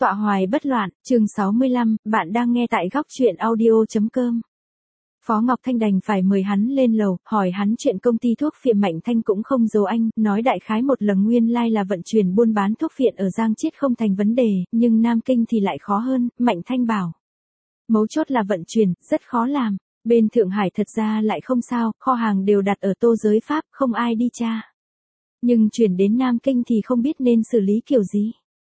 Tọa hoài bất loạn, chương 65, bạn đang nghe tại góc truyện audio.com. Phó Ngọc Thanh đành phải mời hắn lên lầu, hỏi hắn chuyện công ty thuốc phiện. Mạnh Thanh cũng không giấu anh, nói đại khái một lần nguyên lai là vận chuyển buôn bán thuốc phiện ở Giang Chiết không thành vấn đề, nhưng Nam Kinh thì lại khó hơn. Mạnh Thanh bảo, mấu chốt là vận chuyển, rất khó làm. Bên Thượng Hải thật ra lại không sao, kho hàng đều đặt ở Tô Giới Pháp, không ai đi tra. Nhưng chuyển đến Nam Kinh thì không biết nên xử lý kiểu gì.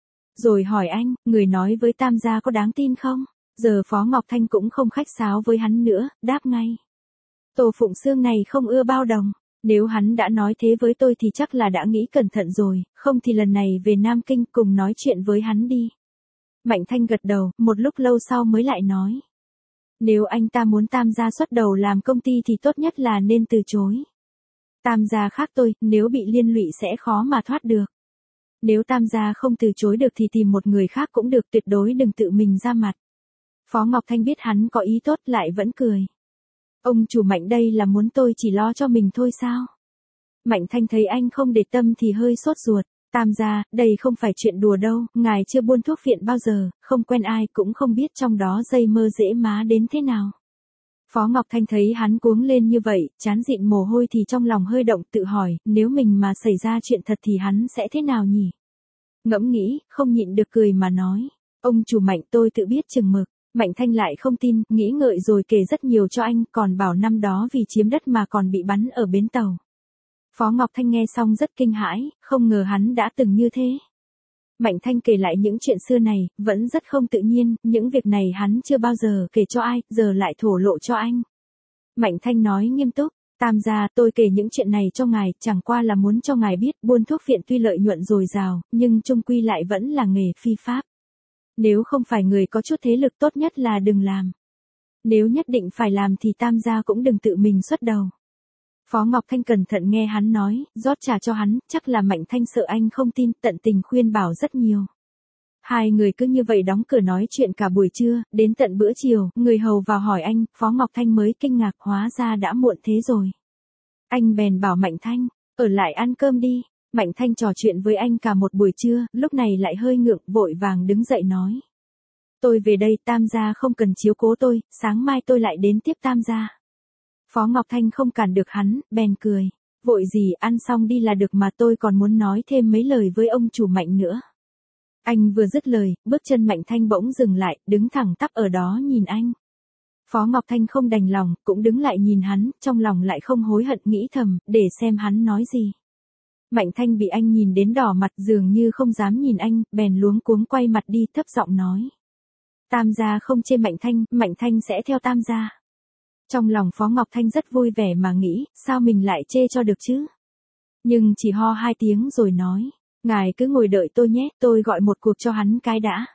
Rồi hỏi anh, người nói với Tam gia có đáng tin không? Giờ Phó Ngọc Thanh cũng không khách sáo với hắn nữa, đáp ngay. Tô Phụng Sương này không ưa bao đồng. Nếu hắn đã nói thế với tôi thì chắc là đã nghĩ cẩn thận rồi, không thì lần này về Nam Kinh cùng nói chuyện với hắn đi. Mạnh Thanh gật đầu, một lúc lâu sau mới lại nói. Nếu anh ta muốn Tam gia xuất đầu làm công ty thì tốt nhất là nên từ chối. Tam gia khác tôi, nếu bị liên lụy sẽ khó mà thoát được. Nếu Tam gia không từ chối được thì tìm một người khác cũng được, tuyệt đối đừng tự mình ra mặt. Phó Ngọc Thanh biết hắn có ý tốt lại vẫn cười. Ông chủ Mạnh đây là muốn tôi chỉ lo cho mình thôi sao? Mạnh Thanh thấy anh không để tâm thì hơi sốt ruột. Tam gia, đây không phải chuyện đùa đâu, ngài chưa buôn thuốc phiện bao giờ, không quen ai cũng không biết trong đó dây mơ rễ má đến thế nào. Phó Ngọc Thanh thấy hắn cuống lên như vậy, trán dịn mồ hôi thì trong lòng hơi động, tự hỏi, nếu mình mà xảy ra chuyện thật thì hắn sẽ thế nào nhỉ? Ngẫm nghĩ, không nhịn được cười mà nói, ông chủ Mạnh tôi tự biết chừng mực. Mạnh Thanh lại không tin, nghĩ ngợi rồi kể rất nhiều cho anh, còn bảo năm đó vì chiếm đất mà còn bị bắn ở bến tàu. Phó Ngọc Thanh nghe xong rất kinh hãi, không ngờ hắn đã từng như thế. Mạnh Thanh kể lại những chuyện xưa này, vẫn rất không tự nhiên, những việc này hắn chưa bao giờ kể cho ai, giờ lại thổ lộ cho anh. Mạnh Thanh nói nghiêm túc, Tam gia, tôi kể những chuyện này cho ngài, chẳng qua là muốn cho ngài biết, buôn thuốc phiện tuy lợi nhuận dồi dào, nhưng chung quy lại vẫn là nghề phi pháp. Nếu không phải người có chút thế lực tốt nhất là đừng làm. Nếu nhất định phải làm thì Tam gia cũng đừng tự mình xuất đầu. Phó Ngọc Thanh cẩn thận nghe hắn nói, rót trà cho hắn, chắc là Mạnh Thanh sợ anh không tin, tận tình khuyên bảo rất nhiều. Hai người cứ như vậy đóng cửa nói chuyện cả buổi trưa, đến tận bữa chiều, người hầu vào hỏi anh, Phó Ngọc Thanh mới kinh ngạc, hóa ra đã muộn thế rồi. Anh bèn bảo Mạnh Thanh, ở lại ăn cơm đi. Mạnh Thanh trò chuyện với anh cả một buổi trưa, lúc này lại hơi ngượng, vội vàng đứng dậy nói. Tôi về đây, Tam gia không cần chiếu cố tôi, sáng mai tôi lại đến tiếp Tam gia. Phó Ngọc Thanh không cản được hắn, bèn cười. Vội gì, ăn xong đi là được mà, tôi còn muốn nói thêm mấy lời với ông chủ Mạnh nữa. Anh vừa dứt lời, bước chân Mạnh Thanh bỗng dừng lại, đứng thẳng tắp ở đó nhìn anh. Phó Ngọc Thanh không đành lòng, cũng đứng lại nhìn hắn, trong lòng lại không hối hận, nghĩ thầm, để xem hắn nói gì. Mạnh Thanh bị anh nhìn đến đỏ mặt, dường như không dám nhìn anh, bèn luống cuống quay mặt đi, thấp giọng nói. Tam gia không chê Mạnh Thanh sẽ theo Tam gia. Trong lòng Phó Ngọc Thanh rất vui vẻ mà nghĩ, sao mình lại chê cho được chứ? Nhưng chỉ ho 2 tiếng rồi nói, ngài cứ ngồi đợi tôi nhé, tôi gọi một cuộc cho hắn cái đã.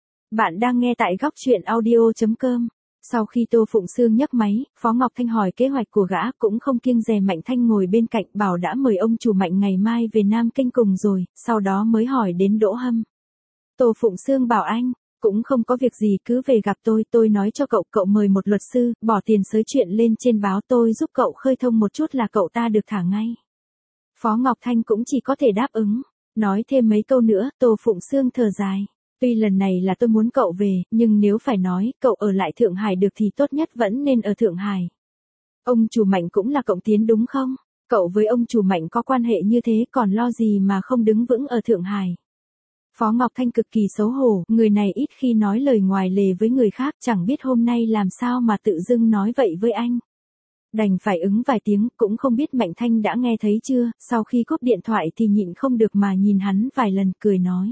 Bạn đang nghe tại góc truyện audio.com. Sau khi Tô Phụng Sương nhấc máy, Phó Ngọc Thanh hỏi kế hoạch của gã, cũng không kiêng dè. Mạnh Thanh ngồi bên cạnh bảo đã mời ông chủ Mạnh ngày mai về Nam Kinh cùng rồi, sau đó mới hỏi đến Đỗ Hâm. Tô Phụng Sương bảo anh, cũng không có việc gì cứ về gặp tôi nói cho cậu mời một luật sư, bỏ tiền xới chuyện lên trên báo, tôi giúp cậu khơi thông một chút là cậu ta được thả ngay. Phó Ngọc Thanh cũng chỉ có thể đáp ứng, nói thêm mấy câu nữa, Tô Phụng Sương thở dài. Tuy lần này là tôi muốn cậu về, nhưng nếu phải nói, cậu ở lại Thượng Hải được thì tốt nhất vẫn nên ở Thượng Hải. Ông chủ Mạnh cũng là cộng tiến đúng không? Cậu với ông chủ Mạnh có quan hệ như thế còn lo gì mà không đứng vững ở Thượng Hải. Phó Ngọc Thanh cực kỳ xấu hổ, người này ít khi nói lời ngoài lề với người khác, chẳng biết hôm nay làm sao mà tự dưng nói vậy với anh. Đành phải ứng vài tiếng, cũng không biết Mạnh Thanh đã nghe thấy chưa, sau khi cúp điện thoại thì nhịn không được mà nhìn hắn vài lần, cười nói.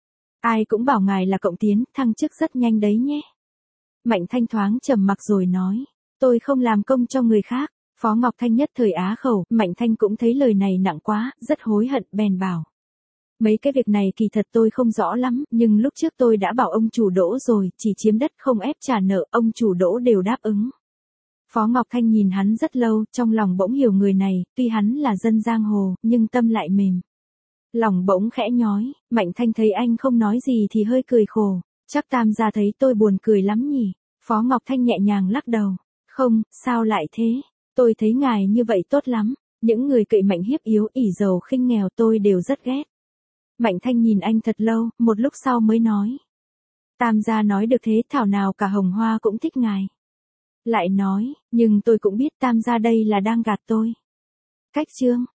Ai cũng bảo ngài là cộng tiến, thăng chức rất nhanh đấy nhé. Mạnh Thanh thoáng trầm mặc rồi nói, tôi không làm công cho người khác. Phó Ngọc Thanh nhất thời á khẩu, Mạnh Thanh cũng thấy lời này nặng quá, rất hối hận, bèn bảo. Mấy cái việc này kỳ thật tôi không rõ lắm, nhưng lúc trước tôi đã bảo ông chủ Đỗ rồi, chỉ chiếm đất không ép trả nợ, ông chủ Đỗ đều đáp ứng. Phó Ngọc Thanh nhìn hắn rất lâu, trong lòng bỗng hiểu người này, tuy hắn là dân giang hồ, nhưng tâm lại mềm. Lòng bỗng khẽ nhói, Mạnh Thanh thấy anh không nói gì thì hơi cười khổ, chắc Tam gia thấy tôi buồn cười lắm nhỉ. Phó Ngọc Thanh nhẹ nhàng lắc đầu, không, sao lại thế, tôi thấy ngài như vậy tốt lắm, những người cậy mạnh hiếp yếu, ỷ giàu khinh nghèo tôi đều rất ghét. Mạnh Thanh nhìn anh thật lâu, một lúc sau mới nói, Tam gia nói được thế, thảo nào cả Hồng Hoa cũng thích ngài. Lại nói, nhưng tôi cũng biết Tam gia đây là đang gạt tôi. Cách chương